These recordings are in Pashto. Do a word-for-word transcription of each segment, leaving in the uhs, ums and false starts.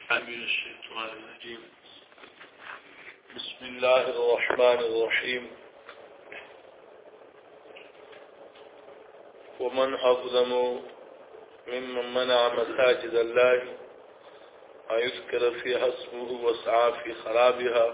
من الشيطان الرجيم. بسم الله الرحمن الرحيم. ومن أظلم ممن منع مساجد الله أن يذكر فيها اسمه وسعى في خرابها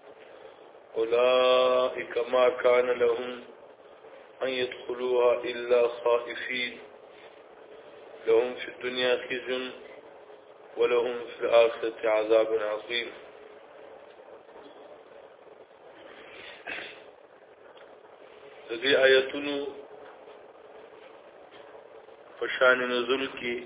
أولئك ما كان لهم أن يدخلوها إلا خائفين لهم في الدنيا خزي ولهم في الآخرة عذاب عظيم. دغه آیتونو فشان نزول کی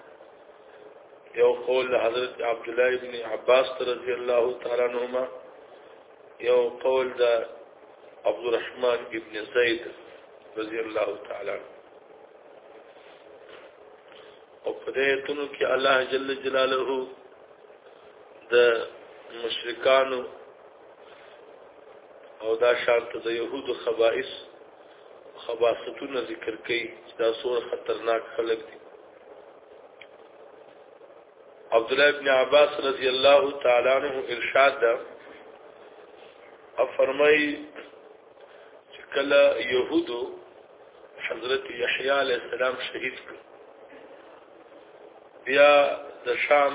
یو قول حضرت عبد الله ابن عباس رضی الله تعالی عنہما، یو قول دا عبد الرحمن ابن زید رضی الله تعالی عنہ. او په دې آیتونو کې الله جل جلاله د مشرکانو او دا شانت د يهودو خبائث خباثتونه ذکر کوي چې دا څومره خطرناک خلک دي. عبد الله ابن عباس رضی الله تعالی عنہ ارشاد ده فرمایي چې کله يهودو حضرت یحیی علیہ السلام شهید کړ، بیا د شام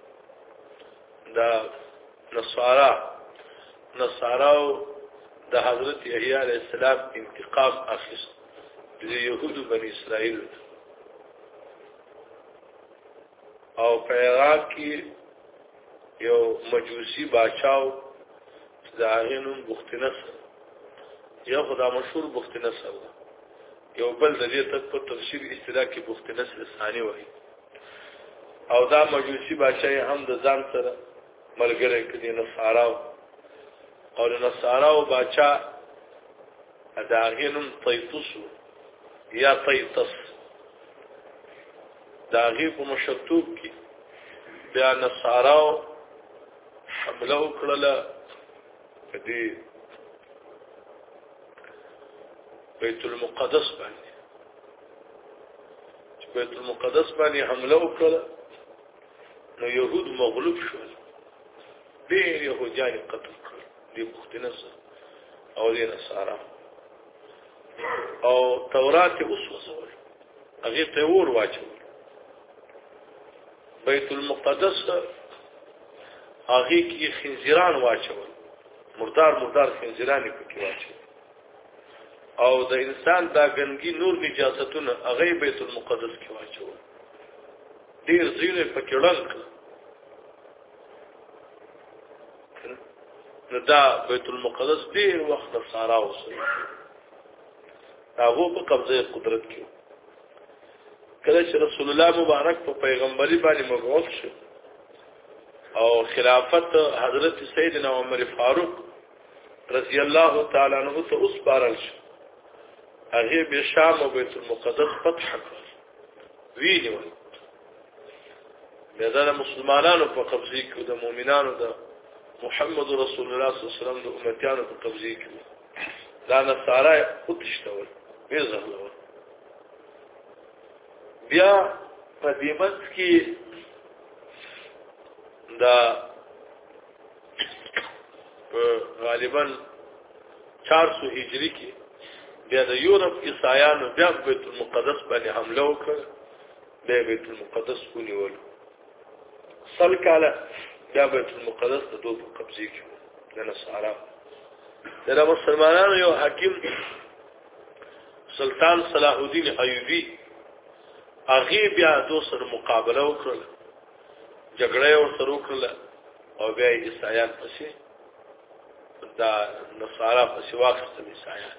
د نصارا نصاراو د حضرت یحیی علیہ السلام انتقام اخیست د یهودو بنی اسرائیل، او په عراق کې یو مجوسی باچاو د هغه نوم بختنصر، یو خدا مشهور بختنصر، یو بل د دې تک په تفسیر اصطلاح کې بختنصر ثانی وایي، او دا مجوسی باچای هم د ځان سره ملګری کړي نصاراو، او د نصاراو باچا د هغې نوم طیطس یا طیطس، د هغې په مشرتوب کې بیا نصاراو حمله وکړله په دې بیت المقدس باندې. چې بیت المقدس باندې حمله وکړله نو يهود مغلوب شول، ډېر یهودیان قتل کړل، دی بختنصر او دی نصارا، او تورات یې وسوځول، هغې ته اور واچول. بیت المقدس هغې کې خنزیران واچول، مردار مردار خنزیران یې پکې واچول، او د انسان دا ګندګي نور نجاستونه هغې بیت المقدس کې واچول، ډېر ځایونه یې پکې ړنګ کړل. نو دا بیت المقدس ډېر وخت نصارا اوسئ، هغو په قبضه قدرت کې. کله چې رسول الله مبارک په پیغمبري باندې مبعوث شو او خلافت حضرت سیدنا عمر فاروق رضی الله تعالی عنہ ته وسپارل شو، هغې بیا شام او بیت المقدس فتح کړل، ویونیول، بیا دا د مسلمانانو په قبضه کې، د مؤمنانو د محمد رسول الله صلی الله علیه وسلم د امتیانو په قبضه کې، دا نصارا وتښتول، ویځهلول. بیا په دې منځ کې دا غالبا چار سو هجری کې بیا د یورپ عیسایانو بیا بیت المقدس باندې حمله وکړه، بیا بیت المقدس ونیول، سل کاله بیا بیت المقدس د دوی په قبضه کې د نصارا. د مسلمانانو یو حاکم سلطان صلاح الدین ایوبی، هغې بیا دوی سره مقابله وکړله، جګړه یې ورسره وکړله، او بیا یې عیسایان پسې دا نصارا پسې واخیستل عیسایان،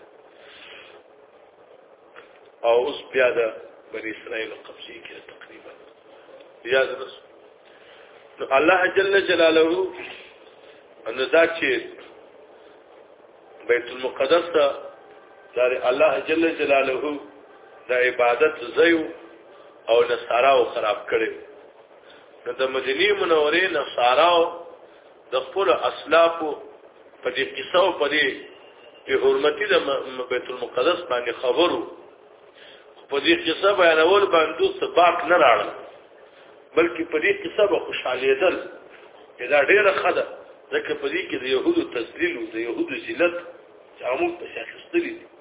او اوس بیا د بني اسرائیلو قبضه کې تقریبا بیا د نو الله جل جلاله انو دا چې بیت المقدس دا الله جل جلاله د عبادت ځای او نصاراو خراب کړي. نو د مدینه منورې نصاراو د خپل اسلافو په دې قصه او په دې په حرمتي د بیت المقدس باندې خبرو، په دې قصه بیانول باندې ثبات نه راړل، بلکې په دې قصه به خوشالېدل دا ډېره ښه ده ځکه په دې کې د یهودو تذلیل او د یهودو ذلت چې هغه موږ پسې اخیستلي دي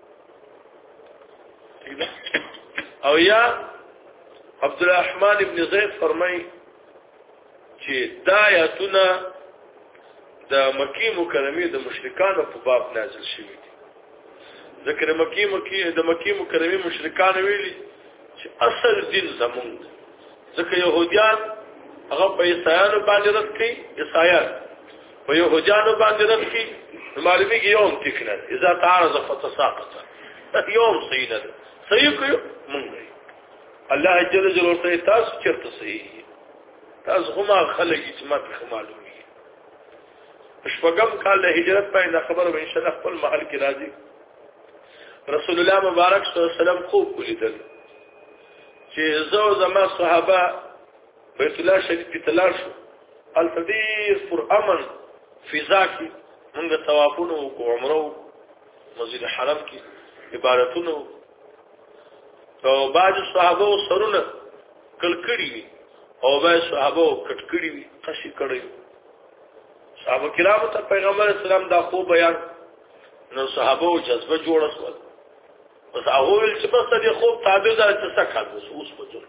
او یا عبدالرحمن ابن زید فرمایي چې دا آیاتونه د مکی مکرمه د مشرکانو په باب نازل شوي دي ذکر مکی مکی د مکی مکرمه مشرکان ویلي چې اصل دین زمونږ ځکه يهوديان هغه په عیسایانو باندې رد کوي عیسایان په يهوديانو باندې رد کوي معلومیږي یوم تکنه اذا تعارض فتساقط یوم صحیح نه صحیح کوي مونږ الله جل جلاله تاسو چرته صحیح تاسو هم خلک چې ماته معلومي شپږم کال د هجرت باندې خبره به ان شاء الله خپل محل کې راځي رسول الله مبارک صلی الله علیه وسلم خوب ولیدل چې زو زما صحابه بیت الله شریف ته تلل شو التدیر پر امن فضا کې موږ طوافونه او عمره مسجد حرم کې عبادتونه او بعض صحابه سرونه کلکړي وي او بعض صحابه کټکړي وي قشي کړي صحابه کرامو ته پیغمبر اسلام دا خو بیان نو صحابه او جذبه جوړه شول بس هغه ول چې بس دې خوب تابع ده چې څه کار اوس وځو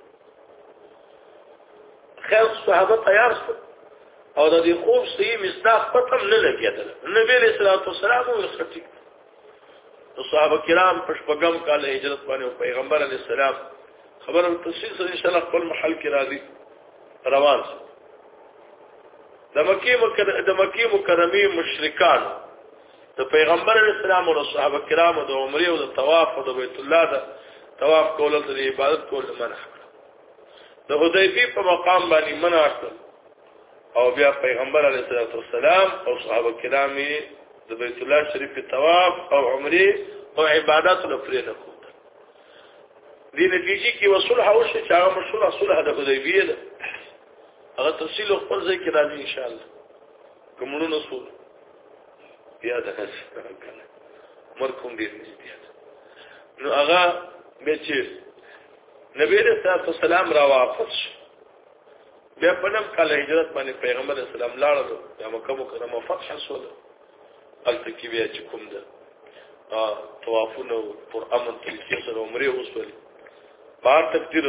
خیر صحابه تیار شول او د دې خوب صحیح مصداق پته نه لګیدل نبی له صلوات والسلام او خطیب صحابه کرام په شپږم کال هجرت باندې پیغمبر علی السلام خبر تفصیل سره ان شاء الله خپل محل کې راځي روان شو د مکی مکرمه د مکی مکرمه مشرکان د پیغمبر اسلام او صحابه کرام د عمره او د طواف او د بیت الله د طواف کول د عبادت کول منع د حدیبی په مقام باندې منع او بیا پیغمبر علیه الصلاۃ والسلام او صحابه کرام د بیت الله شریف طواف او عمره او عبادت لپاره نه کوي دې نتیجې کې وصول حوشه چې هغه مشهور صلح د حدیبیه ده هغه تفصیل خپل ځای کې راځي ان شاء الله کومونو نصول بیا ده کنه مرکوم دې نږدې نو هغه به چې نبی رسول الله سلام را واپس بیا په نم کال هجرت باندې پیغمبر اسلام لاړو د مکه مکرمه فتح شول الته کې بیا چې کوم ده طوافونه پر امن تلکی سره عمره وسولي بار تقدیر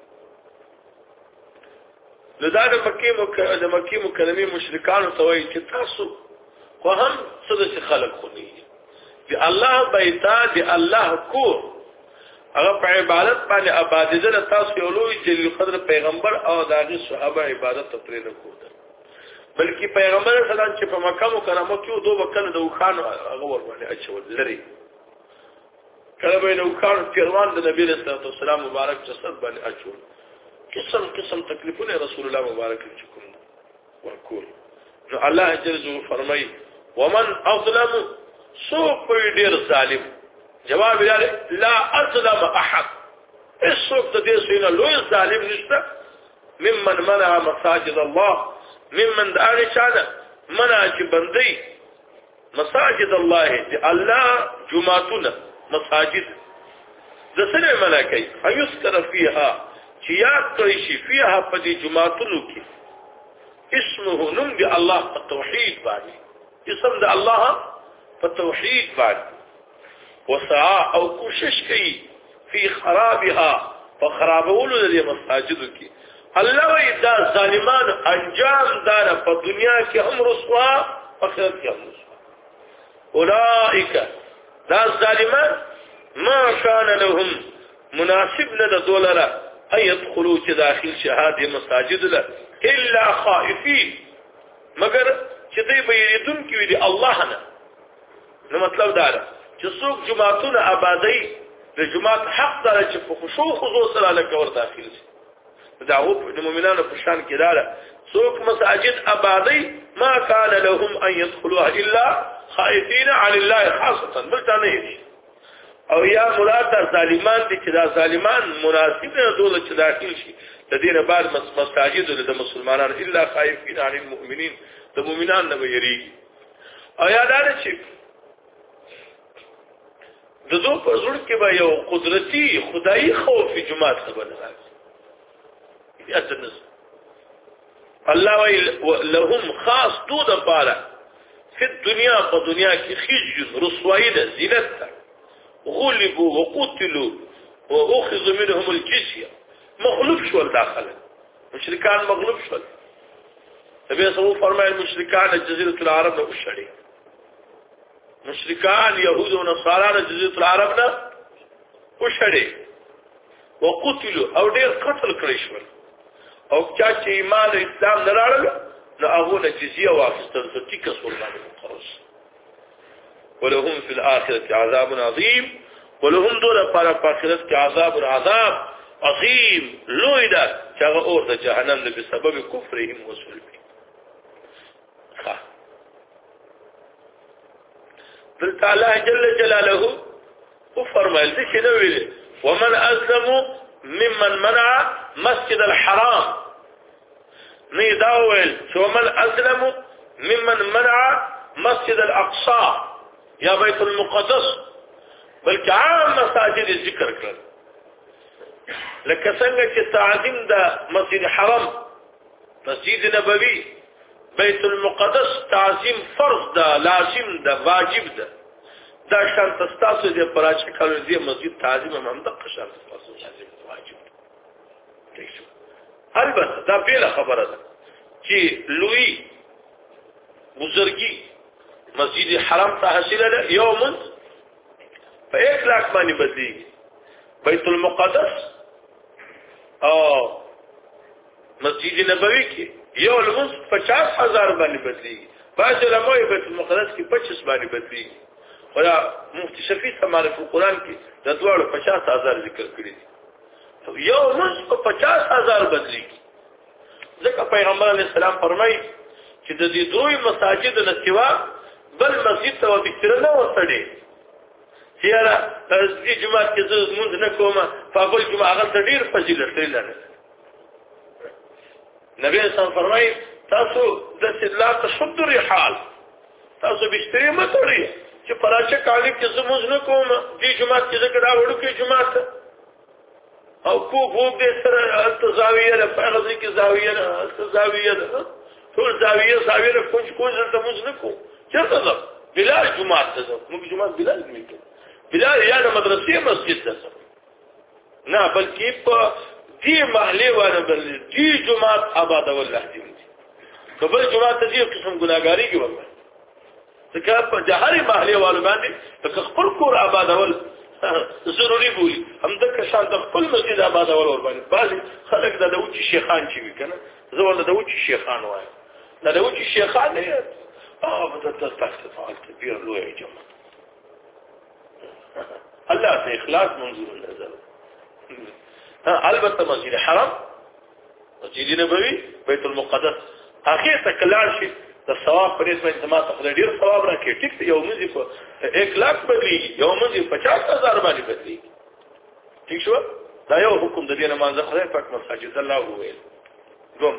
لدا د مکه مکرمه د مکه مکرمه مشرکان ته وایي چې تاسو خو هم څه د خلق خونی دی الله بیتا دی الله کو هغه په عبادت باندې آبادیدل تاسو یو لوی جلیل قدر پیغمبر او داغي صحابه عبادت ته پرې نه کوله بلکې پیغمبر سلام چې په مکه مکرمه کې دوه وکړه د وخان هغه ور باندې اچول لري کله به نو وخان پیروان د نبی رسول الله صلی مبارک جسد باندې اچول قسم قسم تکلیفونه رسول الله مبارک چې کوم ورکول نو الله جل جلاله فرمایي ومن اظلم سوق ډیر ظالم جواب یې لا اظلم احد السوق د دې سینه لوی ظالم نشته ممن منع مساجد الله ممن دعاني شانه منع چې بندي مساجد الله دي الله جمعتنا مساجد د سره منع کوي ايذكر فيها چې یاد کوي شي فيها په دې جمعتونو کې اسمه نوم دی الله په توحید باندې اسم د الله په توحید باندې وسعى او کوشش کوي په خرابها فخرابولو د مساجد کې الله وی دا ظالمان انجام دار په دنیا کې هم رسوا آخرت کې هم رسوا اولئک دا ظالمان ما كان لهم مناسب نه دولره اي يدخلوا چې داخل شهاده مساجد له الا خائفين مگر چې دوی به یریدون کې وي الله نه نو مطلب دا ده چې څوک جمعتون آبادی د جمعت حق دار چې په خشوع خضوع سره لکور داخل شي دعوه د مؤمنانو په شان کې دا ده څوک مساجد آبادی ما كان لهم ان يدخلوها الا خائفين عن الله خاصه بلته نه دي او یا مراد د ظالمان دي چې دا ظالمان مناسب نه دول چې داخل شي د دینه بعد مساجد د مسلمانانو الا خائفين عن المؤمنين د مؤمنان نه ویریږي او یادار چې د دوه په زړه کې به یو قدرتي خدایي خوف جماعت خبره راځي یا تنس الله وی لهم خاص دو د پاره فی الدنیا په دنیا کې خزي رسوایی ده ذلت ده غلبوا وقتلوا واخذوا منهم الجزيه مغلوب شول داخله مشرکان مغلوب شول نبی صلی الله فرمایل مشرکان جزیره العرب نه وشړي مشرکان يهود او نصارا جزیره العرب نه وشړي وقتلوا او ډیر قتل کړی شول او چا چې ایمان اسلام نه راړل نو هغه نه جزیه واخیستل چې ټیک سول باندې خلاص ولهم فی الاخره عذاب عظیم ولهم دور پر آخرت کې عذاب عذاب عظیم لوی ده چې هغه اور د جهنم له سبب کفرهم وصول دل تعالی جل جلاله او فرمایل دي چې نو ویل ومن اسلم ممن منع مسجد الحرام نه دا ویل چې ومن اسلم ممن منع مسجد الاقصى یا بیت المقدس بلکې عام مساجد ذکر کړل لکه څنګه چې تعظیم د مسجد حرام مسجد نبوي بیت المقدس تعظیم فرض ده لازم ده واجب ده دا شرط تاسو دې پراچ کولو دې مسجد تعظیم هم د شرط تاسو لازم واجب ده البته دا بیل خبره ده چې لوی بزرګي مسجد حرام ته حاصله ده یوم په یک لاک باندې بدلی بیت المقدس او مسجد نبوي کې یو لمس پچاس هزار باندې بدلی بعض علماء بیت المقدس کې پچیس باندې بدلی ولا مفتی شفیع سماره په قران کې د دوړو پچاس هزار ذکر کړی دي یو لمس په پچاس هزار بدلی ځکه پیغمبر علیه السلام فرمایي چې د دې دوی مساجد نه سوا بل مسجد ته وبکره نه وسړي چیرې د جمعه کې زه مونږ نه کومه په بل جمعه هغه ډیر فضیلت لري نبی اسلام فرمایي تاسو د لا تشد الرحال تاسو بشتري متړي چې پراچه کالی کې زموږ نه کوم دې جمعه کې زګړه وړو کې جمعه او کو وو دې سره التزاویه له فقط کې زاویه نه التزاویه ټول زاویه زاویه کوم کوم ته موږ نه کوم چیرته ده بلال جمعه ته موږ جمعه بلال میکو بلال یا د مدرسې مسجد ته نه بلکې په دې محلي وانه بل دې جمعه آباد والله دې قبل جمعه ته دې قسم ګناګاری کې وکړه ځکه په جهاري محلي والو باندې خپل کور آباد ول ضروري بولی هم د کشان د خپل مسجد آباد ول ور باندې بعض خلک د دوچ شیخان چې وی کنه زه ول د دوچ شیخان وایم د دوچ شیخان نه اه په تاسو فعال کبیر لوی جمعه الله ته اخلاص منظور نظر البته مسجد حرام مسجد نبوي بیت المقدس اخر ته کلار شي د ثواب په نسبت انتما ته ډیر ثواب راکې ټیک یو مزي په یک لاک بدلی یو مزي پچاس هزار باندې بدلی ٹھیک شو دا یو حکم د دې نه مانځه خدای پاک مساجد الله وویل دوم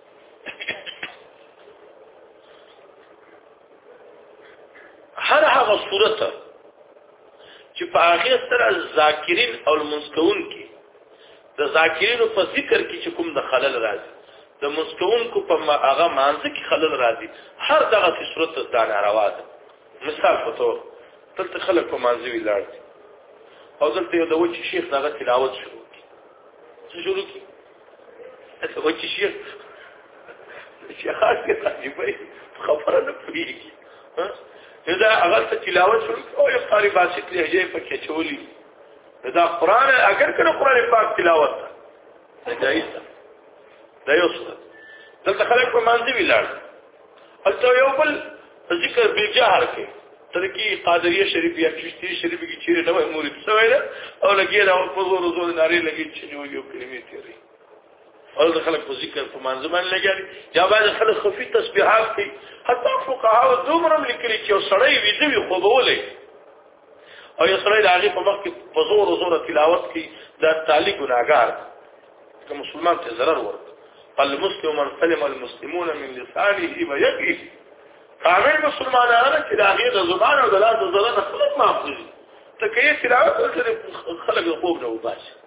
هر هغه صورت چې په هغه سره ذاکرین او المنسکون کې د ذاکرینو په ذکر کې چې کوم د خلل راځي د مسکون کو په هغه مانځ کې خلل راځي هر دغه صورت د ناروا ده مثال په تور تل خلک په مانځ وی لاړ او دلته یو د وچی شیخ دغه تلاوت شروع کی څه شروع کی ته وچی شیخ شیخات کې تعجبای خبره نه پوهیږي ها دا هغه تلاوت شروع او یو قاری باسط لهجه په کې چولی دا قران اگر کنه قران پاک تلاوت ده جایز ده دا یو څه دلته خلک په مانځي ویلار البته یو بل ذکر به جهر کې ترکی قادریه شریف یا چشتی شریف کې چیرې نو مرید سویل او لګي دا په زور زور ناری لګي چې یو کلمې تیری او د خلک په ذکر په مانځ باندې لګي یا بعد خلک خفي تسبیحات کوي حتی فقها دومره لیکلي چې سړی وي دوی خو بولې او یو سړی د هغه په وخت کې په زور زور تلاوت کوي دا تعالی ګناګار که مسلمان ته ضرر ورته المسلم من سلم المسلمون من لسانه ويده کامل مسلمانانه چې د هغه د زبان او د لاس د زړه خلک محفوظ ته کې تلاوت سره خلک خوب نه وباسي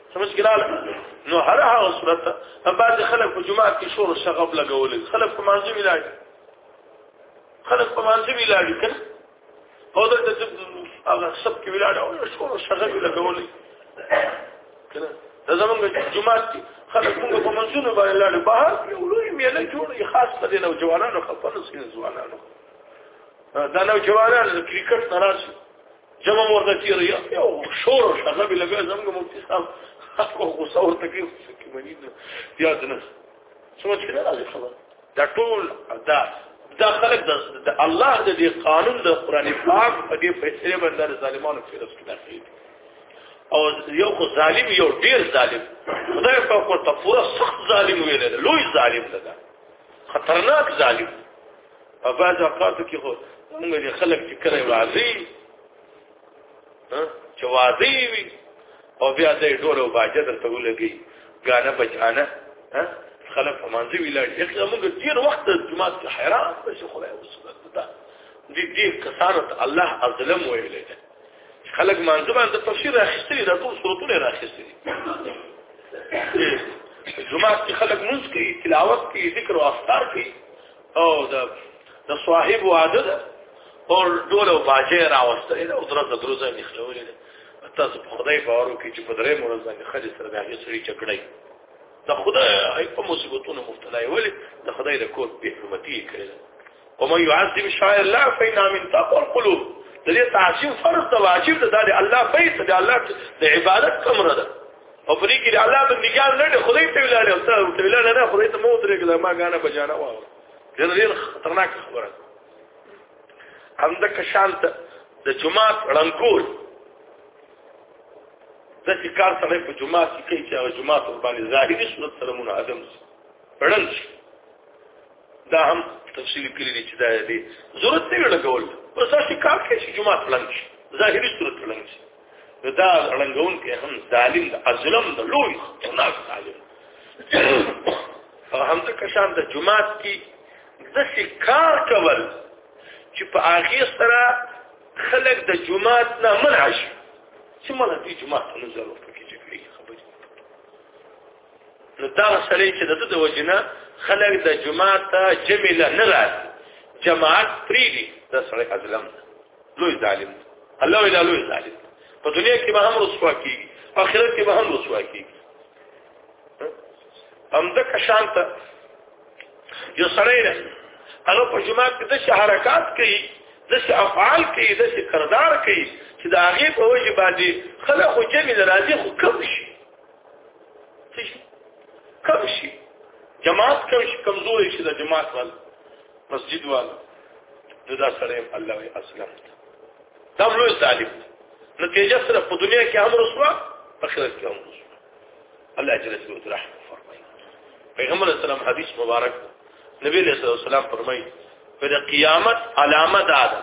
سمجھ ګراله نو هر هغه صورت هم بعد خلک په جمعه کې شور شغب لګول خلک په منځ ویلاړ خلک په منځ ویلاړ کنه او د هغه سب کې ویلاړ او شور شغب لګول کنه دا زمونږ جمعه کې خلک موږ په منځونو باندې لاړ بهر یو لوی میله جوړ خاص په دې نو جوانانو خپل سین ځوانانو دا نو جوانانو کرکټ ناراضي جمع ورته تیر یو شور شغب لګول زمونږ مفتي صاحب خو څور تکلیف کې مني یاد نه سمجھ کړه راځي خبر دا ټول دا دا خلک د الله د دې قانون د قران پاک په دې فیصله باندې ظالمانو فیروز کې داخلي او یو خو ظالم یو ډیر ظالم خدای په ورته پورا سخت ظالم ویل لوی ظالم ده خطرناک ظالم په بعض اوقات کې خو موږ خلک چې کړي واځي ها چې واځي وي او بیا دې ډول او باجه درته ولګي غانه بچانه ها خلک منځ ویلاړ یخه موږ ډیر وخت جمعه کې حیران بشو خدای وسوسه ده دې دې کثارت الله ظلم ویلې ده خلک منځ باندې تفسیر راخستري د ټول صورتونه راخستري جمعه کې خلک منځ کې تلاوت کې ذکر او افطار کې او د د صاحب وعده او ډول او باجه راوستل او درته دروځه نخلولې تاسو په خدای باور وکړئ چې په درې مورز باندې خالص سره دغه سړي چکړای دا خدای په مصیبتونو مبتلا وي دا خدای د کور په حرمتي کړی او مې يعذب شاعر الله فإن من تقوى القلوب د دې تعظیم فرض د واجب د الله بیت د الله د عبادت کمره ده او پرې کې الله بندګان نه خدای ته ویلاله او ته ویلاله نه خدای ته مو درې ما غانه بجانه واه دا ډېر خطرناک خبره هم د کشانت د جمعه رنکور د کار سره په جمعه کې کوي چې هغه جمعه په باندې ظاهري صورت سره منعدم پړل دا هم تفصیلی کړی چې دا دی ضرورت نه لګول پس چې کار کوي چې جمعه پلان شي ظاهري صورت پلان شي دا رنګون کې هم ظالم د ظلم د لوی خطرناک ظالم او هم د کشان د جمعه کې د کار کول چې په هغه سره خلک د جمعه نه منع شي چې مله دې جمعه ته نظر وکړي چې کوي خبرې نو دا سړی چې د وجنه خلک د جمعه ته جمله نه راځي جماعت پریدي دا سړی ظالم لوی ظالم الله ویلا لوی ظالم په دنیا کې به هم رسوا کیږي په آخرت کې به هم رسوا کیږي هم د کشان ته یو سړی نه هغه په جمعه کې د حرکات کوي د افعال کوي د کردار کوي چې د هغه په وجه باندې خلک خو جمع راځي خو کم شي څه شي کم شي جماعت کم شي کمزوري شي د جماعت وال مسجد وال دا سره الله وي اسلام دا لوی ظالم نتیجه سره په دنیا کې هم رسوا په آخرت کې هم رسوا الله جل جلاله رحمت فرمایي پیغمبر اسلام حدیث مبارک نبی علیہ السلام فرمایي په قیامت علامه ده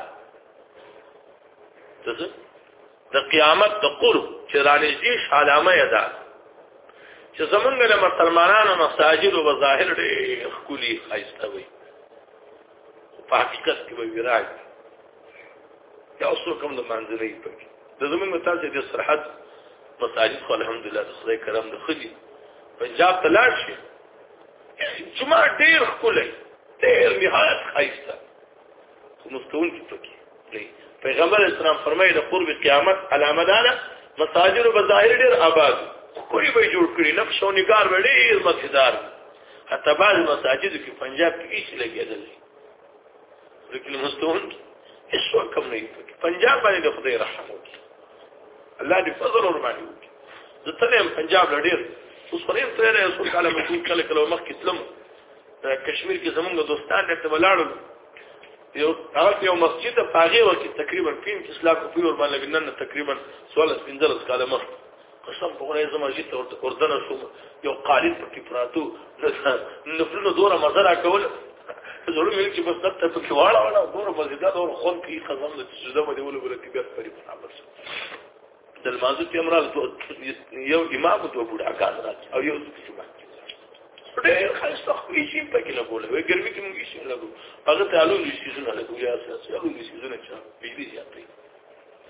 څه د قیامت د قرب چې رانږدې علامه ده چې زمونږ له مسلمانانو مساجد او ظاهر ډېر خولي خاصه وي په حقیقت کې وي راځي دا اوس کوم د منځلې په د زمونږ تاسو د سرحد مساجد خو الحمدلله د خدای کرم د خدي پنجاب ته لاړ شي جمعه ډېر خولي ډېر نهایت خاصه خو مستون کې پکې نه پیغمبر اسلام فرمایي د قرب قیامت علامه ده مساجد او ظاهر ډېر آباد کوئی به جوړ کړی نقش او نگار وړي مقصدار حتی بعض مساجد کې پنجاب کې هیڅ لګیدل لیکن مستون هیڅ وکم نه پنجاب باندې خدای رحم وکړي الله دې فضل ور باندې وکړي ځکه هم پنجاب لډیر اوس فریم ترې اوس کله مې کله کله مخ کې تلم کشمیر کې زمونږ دوستان دې ولاړل یو هغه یو مسجد په هغه وخت تقریبا پنځه اسلام په ور باندې نن تقریبا سوال پنځه کاله مخ قسم په خدای زما چې ته اردن شو یو قالین په کې پراتو نفلونو دوره مزرعه کول زړه مې چې بس ته په کې واړه واړه دوره مزیدات او خون کې خزم د سجده باندې ول ول کې بیا پرې برابر د المازو کې امراض یو امام تو بوډا کار راځي او یو څه ډېر خاصه خو شي په کې لګول وي ګرمي کې موږ شي لګو هغه ته الو شي زونه لګو یا اساس الو شي زونه چې بجلی زیاتې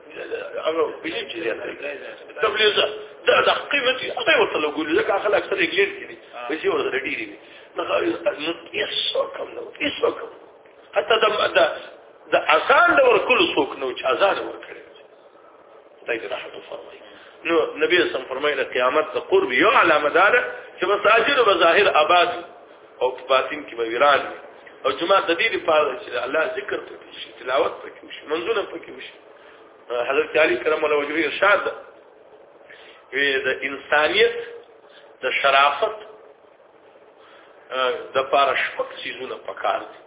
هغه بيجي چې تبلیغ دا د قیمتي هغه ورته لګول ځکه خلک اکثر انګلیند کړي بيجي ورته ډیری نه نو هیڅ کوم نو هیڅ کوم حتی دا د اذان د ورکول څوک نو چې اذان ورکړي دای دې راحت فرمایي نو نبی صلی الله فرمایي د قیامت د قرب یو علامه ده چې مساجد او ظاهر آباد او باطن کې ویران او جمعه د دې لپاره چې الله ذکر پکې شي تلاوت پکې وشي منځونه پکې وشي حضرت علی کرم الله وجهه ارشاد وی د انسانیت د شرافت د پاره شپږ سيزونه پکار دي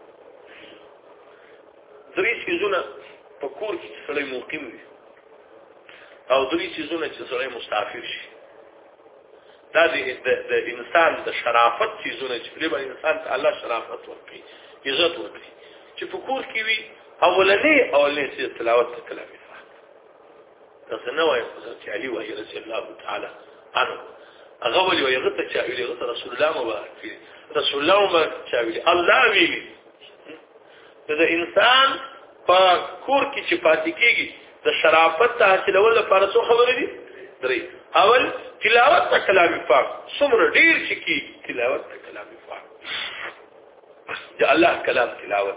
درې سيزونه په کور کې سړی مقیم وي او درې سيزونه چې سړی مسافر شي دا د انسان د شرافت سيزونه چې په انسان ته الله شرافت ورکړي عزت ورکړي چې په کور کې وي اولنې اولنې سي تلاوت کلامي دا نه وایي حضرت علي وایي رضی الله تعالی عنه هغه ولي وایي غته چې ویلي غته رسول الله مبارک رسول الله مبارک چې ویلي الله ویلي دا انسان په کور کې چې پاتې کیږي د شرافت حاصلول لپاره څو خبرې دي درې اول تلاوت کلام پاک څومره ډیر چې کی تلاوت کلام پاک چې الله کلام تلاوت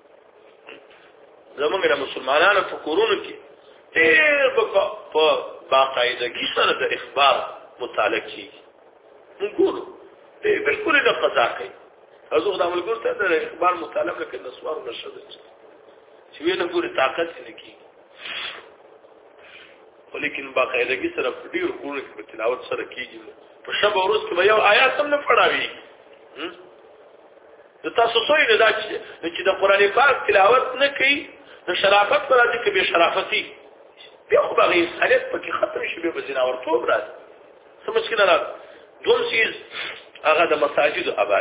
زمونږ د مسلمانانو په کورونو کې ډېر په باقاعدګي سره د اخبار مطالعه کیږي موږ ګورو ته بالکل د قضا کوي حضور د عمل ګور ته د اخبار مطالعه کوي د سوار نشد چې وینه ګوري طاقت نه کیږي ولیکن باقاعدګي سره په ډېر کورونو کې تلاوت سره کیږي په شب او ورځ کې یو آیات هم نه پڑھاوي د تاسو سوې نه دا چې د قران پاک تلاوت نه کوي د شرافت پر راځي کې به شرافتی بیا خو به انسانیت پکې ختم شي به زناورتوب راځي سمجھ کړه را دوم چیز هغه د مساجد آباد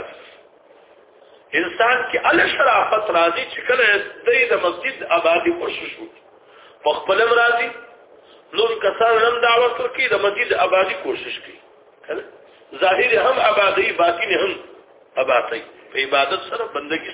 انسان کې ال شرافت راځي چې کله د مسجد آبادی کوشش وکړي په خپل راځي نور کسان هم دعوت ورکړي د مسجد آبادی کوشش کوي ظاهر هم آبادی باطن هم آبادی په عبادت سره بندگی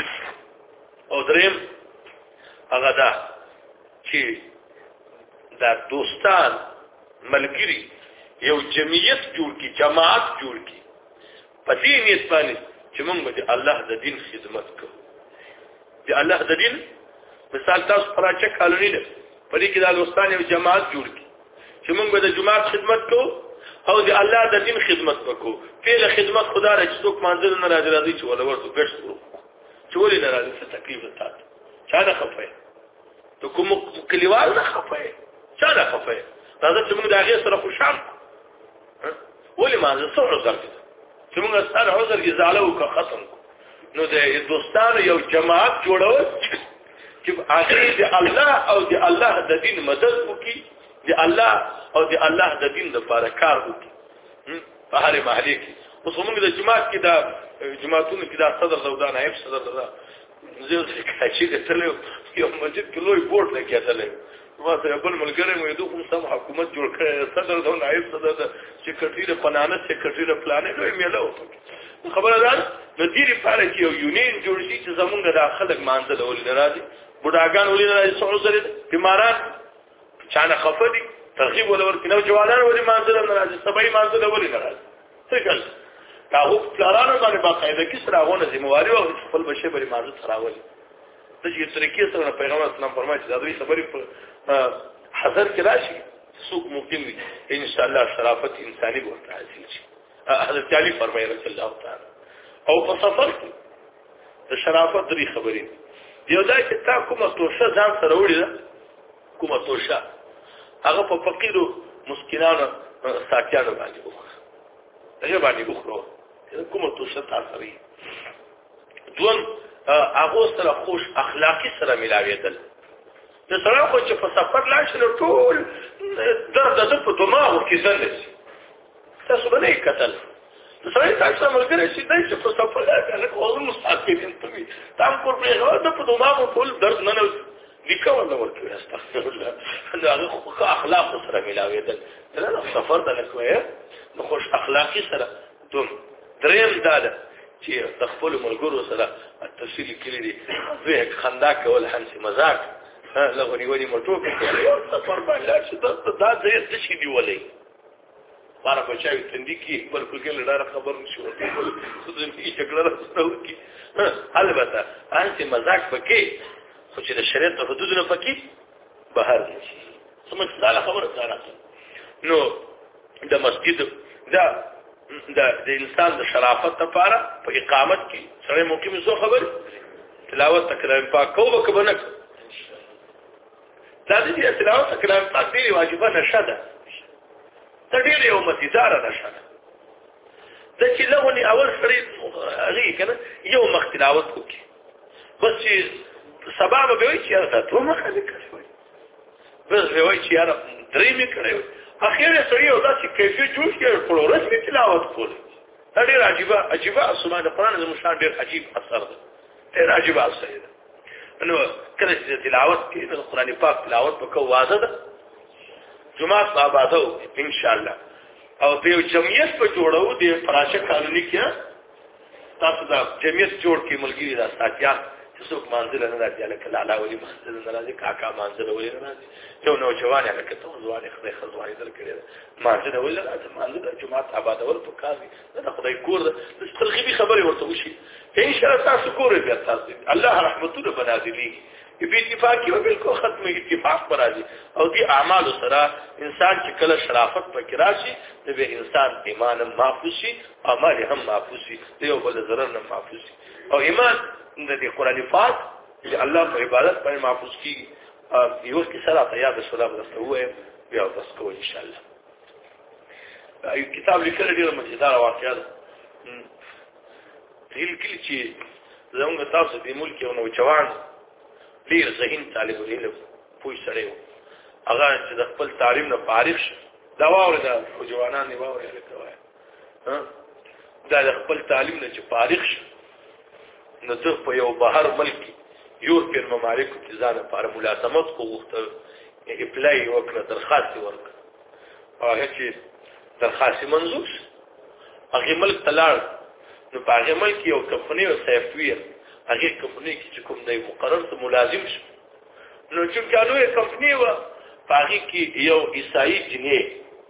او دریم هغه دا چې دا دوستان ملګری یو جمعیت جوړ کی جماعت جوړ کی په دې نیت باندې چې موږ د الله د دین خدمت کوو د الله د دین مثال تاسو پراچه کالونی ده په دې کې د دوستان یو جماعت جوړ کی چې موږ د جماعت خدمت کوو او د الله د دین خدمت وکړو پیله خدمت خدا را چې څوک منځل نه راځي راځي چې ولا ورته ګرځ ورو چې ولې نه راځي څه تکلیف وتا چا نه خفای ته کوم کلیوال نه خفای چا نه خفای راځي چې موږ د هغه سره خوشحال ولې ما زه څو عذر کړم چې موږ سره عذر کې زالو کا ختم نو د دوستانو یو جماعت جوړول چې هغه د الله او د الله د دین مدد وکړي د الله او د الله د دین لپاره کار وکړي په هر محلي کې اوس موږ د جماعت کې دا جماعتونو کې دا صدر زودا نائب صدر زودا زه چې کتلې یو مسجد کې لوی بورډ لګیدل ما سره بل ملګری مې دوه کوم سم حکومت جوړ کړ صدر زودا نائب صدر د سیکریټری پنانه سیکریټری پلان لوی میله وته خبره ده د دې لپاره چې یو یونین جوړ شي چې زمونږ د خلک مانځل ولې راځي بډاګان ولې راځي څو زره بیماران چانه خفدي ترغیب ولا ورته نو جوالان ولې مانځل نه راځي سبای مانځل ولې نه راځي څه کول تاسو پلانانو باندې باقاعده کې سره غوونه ذمہواری او خپل بشه بری مانځل سراولي د دې طریقې سره پیغمبر اسلام فرمایي چې دا دوی خبرې په حذر کې راشي سوق مقیم وي ان شاء الله شرافت انساني ورته حاصل شي حضرت علی فرمایي رضی الله تعالی او په سفر کې د شرافت درې خبرې یو دا چې تا کومه توشه ځان سره وړي ده کومه توشه هغه په فقیرو مسکینانو ساتیانو باندې وخوره هغه باندې وخوره کومه توشه تاسو لري دوم هغه سره خوش اخلاقی سره ملاویدل د سره خو چې په سفر لاړ شي ټول درد د په دماغ کې ځل تاسو باندې کتل سره تاسو ملګری چې دای چې په سفر لاړ نه کوم مستقیم ته تام کور په د په دماغ ټول درد نه نه لیکو نه ورته استغفر الله هغه خو اخلاق سره ملاویدل نه سفر د لکوي نو خوش اخلاقی سره دوم دریم داده چې د خپل ملګرو سره تفصیل کړی دی زه خندا کول هنسي مزاق ها لغونی ونی مټو کې یو سفر باندې چې دا ځای څه شي نیولې ماره بچای تندې کې بل کوګل لاره خبر نشو څه دې شکل راځو کې البته انت مزاج پکې خو چې د شریعت حدود نه پکې بهر نشي سمجھ تعالی خبره تعالی نو د مسجد دا د انسان د شرافت لپاره په اقامت کې سره مقیم زو خبر تلاوت کلام پاک کو به کنه دا دې تلاوت کلام پاک دی واجبہ نشده تدیر یو متدار نشده د چې لغونی اول سری هغه کنه یو مختلاوت کوي بس چې سبب به وي چې تاسو ته مخه وکړئ بس به وي چې یاره درې می کړو اخیره سړی او دا چې کیفیت جوړ کړي فلورس می تلاوت کوي دا ډیر عجیبه عجیبه اسماء د قران د مشان ډیر عجیب اثر ده ډیر عجیبه اثر ده نو کله چې تلاوت کوي د قران پاک تلاوت وکړو واده ده جمعه آبادو ان شاء الله او په جمعیت په جوړو د فراشه قانوني کې تاسو دا جمعیت جوړ کې ملګری دا ساتیا چې څوک منځل نه راځي لکه لالا ولي منځل نه راځي کاکا منځل ولي نه راځي یو نو جوان لکه ته ځواني خدای خزواني در کړی منځل ولي راځي منځل جمعه آبادول په کاري دا خدای کور ده ترغیبي خبري ورته وشي ان شاء الله تاسو کور بیا تاسو الله رحمتونه بنازلي په اتفاقی او بالکل ختم اتفاق پر راځي او دي اعمال سره انسان چې کله شرافت پکې راشي نو به انسان ایمان محفوظ شي اعمال هم محفوظ شي یو بل ضرر نه محفوظ شي او ایمان د قرآن پاک چې الله په عبادت باندې محفوظ کیږي یو کې سره ته یاد شولا درته وایي بیا بس کو ان شاء الله یو کتاب لیکل ډیر مزیدار واقعا ده دل کې چې زموږ تاسو د ملک یو نو جوان ډیر ذهین طالب العلم پوي سره هغه چې د خپل تعلیم نه فارغ شي دا واوري دا جوانان نه واوري لکه ها دا د خپل تعلیم نه چې فارغ شي نو ته په یو بهر ملک یورپین ممالکو کې ځان لپاره ملازمت کوغته اپلای وکړه درخواست ورکړه او هغه درخواست منظور هغه ملک تلاړ نو په هغه ملک یو کمپنی او سافټویر هغه کمپنی چې کوم دی مقرر ته ملازم شو نو چې کانوې کمپنی و هغه کې یو عیسائی جنې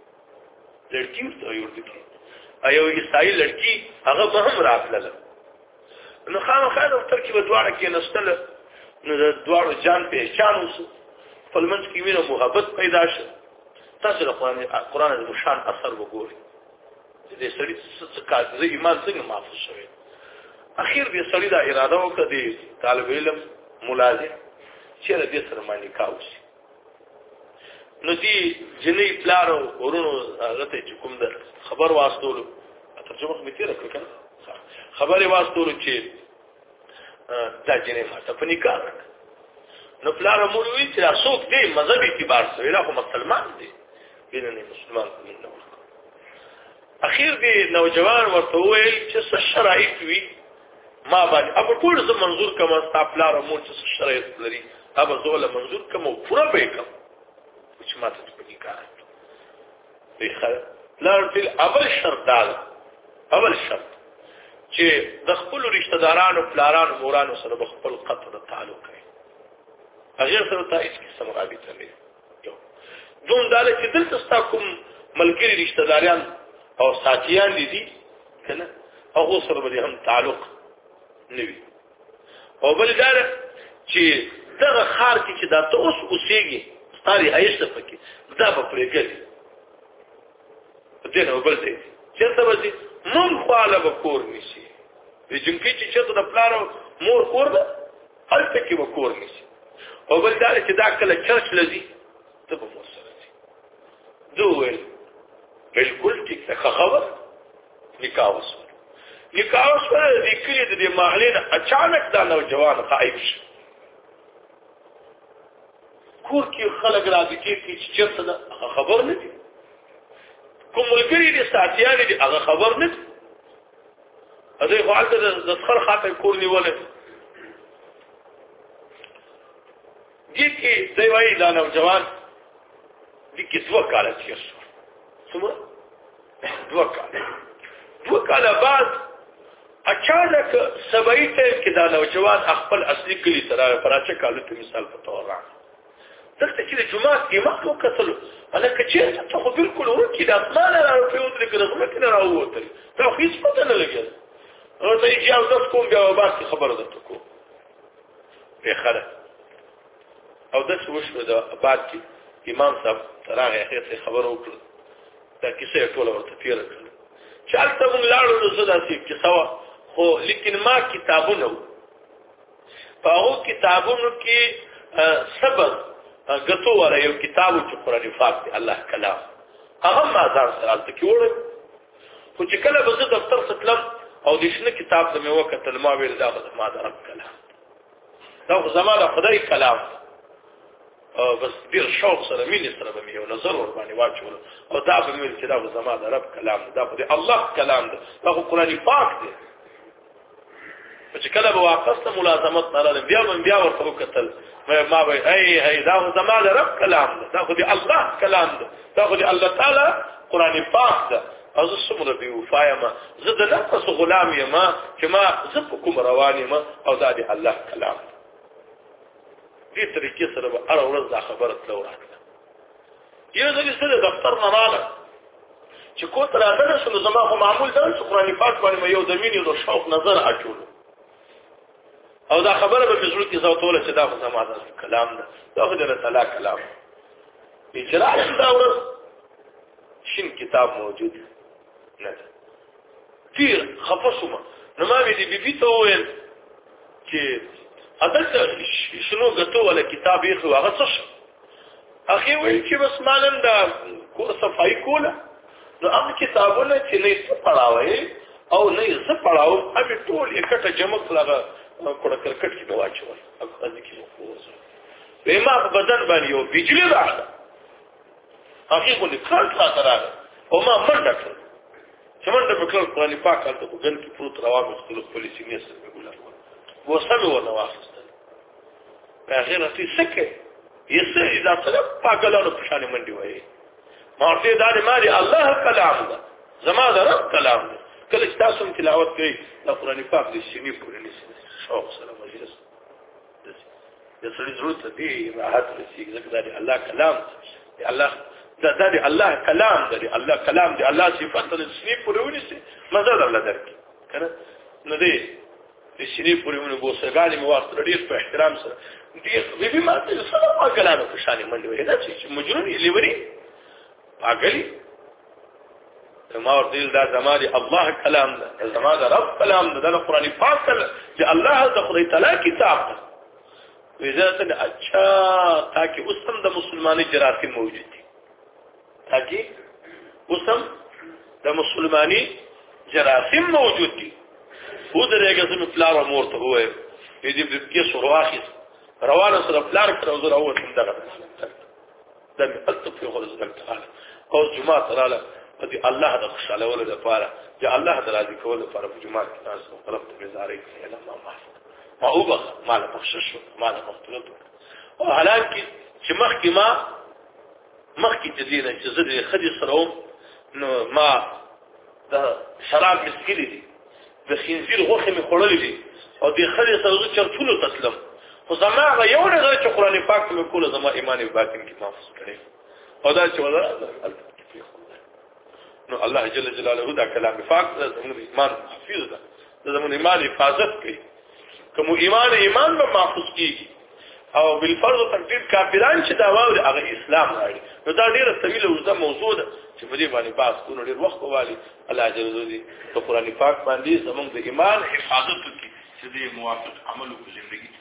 لړکی ورته یو ورته یو عیسائی لړکی هغه به هم راغله نو خامخا د ترکیب دواړه کې نستل نو د دواړو جان په شان وسو فلمنځ کې وینه محبت پیدا شو تاسو د قرآن قرآن د مشان اثر وګورئ دې سړي څه کار دې ایمان څنګه محفوظ شوی اخیر دې سړي دا اراده وکړه دې طالب علم ملازم چې دې سره باندې کاوشي نو دې جنې پلارو ورونو هغه ته کوم در خبر واسطولو ترجمه مې تیر کړه خبرې واسطولو چې دا جنې فاته په نکاح نو پلار مور وی چې اسوک دې مذهب اعتبار سره له مسلمان دي ینه مسلمان نه ورته اخیر دې نوجوان ورته ویل چې څه شرایط وي ما باندې اب ټول څه منظور کما استپلار مور چې شرایط لري اب زول منظور کما پورا به کوم چې ماته په نکاح دی خل لار تل اول شرط دا اول شرط چې د خپل رشتہ دارانو پلارانو مورانو سره په خپل قطع تعلق کوي هغه سره ته هیڅ قسم رابطه نه یو دوم داله چې دلته ستا کوم ملګری رشتہ داران او ساتیان دي دي کنه هغه سره به هم تعلق نه وي او بل دا چې دغه خار کې چې دا ته اوس اوسېږي ستاري ایسته پکې دا په پرېګل دې نو بل څه چې څه وځي مون خواله وکور نشي د جنکی چې چې د پلارو مور کور ده هلته کې وکور نشي او بل دا چې دا کله چرچ لذي ته په مور سره دي دوه بالکل ټیک څه خبر نکاح وسو نکاح وسو د کلی د محلین اچانک دا نوجوان غایب شي کور کې خلک راځي چې چرته ده خبر نه دي کوم ملګری دي ساتيان دي هغه خبر نه هغه خپل د ذخر خاطر کور نیولې دي کې دی وایي دا نوجوان دي کې دوه کال تیر شو څومره دوه کال دوه کال بعد اچانک سبعی ته کې دا نوجوان خپل اصلي کلی سره پراچه کالو ته مثال په تور راغی دلته چې د جمعه امام وکتل انا کچې ته خو بالکل ورکی د اسمان را په یو د ګرځمه کې راووتل دا خو هیڅ پته نه لګیږي او ته یې یو د کوم بیا وباسي خبره ده کو په خره او د څه وشو دا بعد کې امام صاحب راغی هغه خبر وکړه دا کیسه ټوله ورته تیر کړه چې البته موږ لاړو نو زدا سي کیسه خو لیکن ما کتابونه په هغه کتابونو کې صبر غتو ولا یو کتابو چې قرآن پاک دی الله کلام هغه ما ځان سره تل کې وړم خو چې کله به زه دفتر ستلم او د شنه کتاب ته مې وکتل ما ویل دا ما د رب کلام دا زماده خدای کلام او بس ډیر شوق سره مين سره به یو نظر ور باندې واچول او دا به مې چې دا زماده رب کلام دا خو دی الله کلام دی دا خو قرآن پاک دی چې کله به واپس ملازمت نه بیا من بیا ورته وکتل ما به ای ای دا خو زماده رب کلام دی دا خو دی الله کلام دی دا خو دی الله تعالی قرآن پاک دی از څومره دی وفایم زه د نفس غلام یم چې ما زه په کوم روان یم او دا دی الله کلام دې طریقې سره به هر ورځ دا خبره تلو راکړه یو ځل سره دفتر نه راغله چې کو تر راځنه شنو زما خو معمول دا چې قرآن پاک باندې یو زمين یو شوق نظر اچول او دا خبره به زړه کې زوتوله چې دا خو زما د کلام ده دا خو د تعالی کلام دی چې راځي دا ورځ شین کتاب موجود نه ده تیر خفصومه نو ما دې بي بي ته وویل چې اته شنو غتو ولا کتاب یې خو هغه څه اخی ویل چې بس مانن دا کو صفای کوله نو هغه کتابونه چې نه څه پڑھاوي او نه څه پڑھاو هغه ټول یکټه جمع کړه کوړه کرکټ کې واچول هغه ځکه مو فوز به ما په بدن باندې یو بجلی راغله هغه کو لیکل تا راغله او ما منډه کړ چې منډه په کول قرآن پاک هلته په ګن کې پروت روان مختلف پولیسي نه سره ګولار و سمه ونه واخیستل په اخر کې سکه یسه اذا طلب پاکلانو په شان منډي وایي مارته دا د مالي الله کلام ده زما ده رب کلام ده کله چې تاسو تلاوت کوي د قرآن پاک د سینې پورې نشي شوق سره مجلس د سړي ضرورت دی راحت لسی ځکه دا الله کلام دی الله دا د الله کلام دی الله کلام دی الله صفات د سینې پورې ونیسي مزه الله درک کنه نو دی د سینې پورې ونه بوسګانی مو وخت ډیر په احترام سره دی بي بي ما ته سره پاکلانو په شان منډي وایي دا چې مجرم یې لوري پاگلی ما ورته دا زمادي الله کلام ده زماده رب کلام ده د قرآن پاک چې الله د خدای تعالی کتاب ده وزارت اچھا تاکي اوسم د مسلمانۍ جراثیم موجود دي تاکي اوسم د مسلمانۍ جراثیم موجود دي و درېګه زمو پلار مورته وې دې کې شروعاخي روانه سره پلار کړو زه راوته دغه د مقصد په خلص تعالی او جمعه تعالی دې الله د خوشاله ول لپاره چې الله د راضي کول لپاره په جمعه کې تاسو طلب ته زارې کړئ الله معاف ما او بخ ما له بخشش ما له مغفرت او حالانکه چې مخکې ما مخکې تدینه چې زه د خدي سره نو ما د شراب مسکلي دي د خنزیر غوښه می خوړلې دي او د خدي سره زه چرچولو تسلم خو زما یو نه چې قرآن پاک په کوله زما ایمان باطن کې محفوظ کړي او دا چې ولا نو الله جل جلاله دا کلام پاک زموږ ایمان حفظ ده زموږ ایمان حفاظت کوي کوم ایمان ایمان به محفوظ کیږي او بالفرض تقدیر کافران چې دا واوري هغه اسلام راړي نو دا ډیره طویله وزه موضوع ده چې په دې باندې باس کوو ډیر وخت والی الله جل جلاله په قرآن پاک باندې زموږ د ایمان حفاظت کوي چې دې موافق عمل وکړي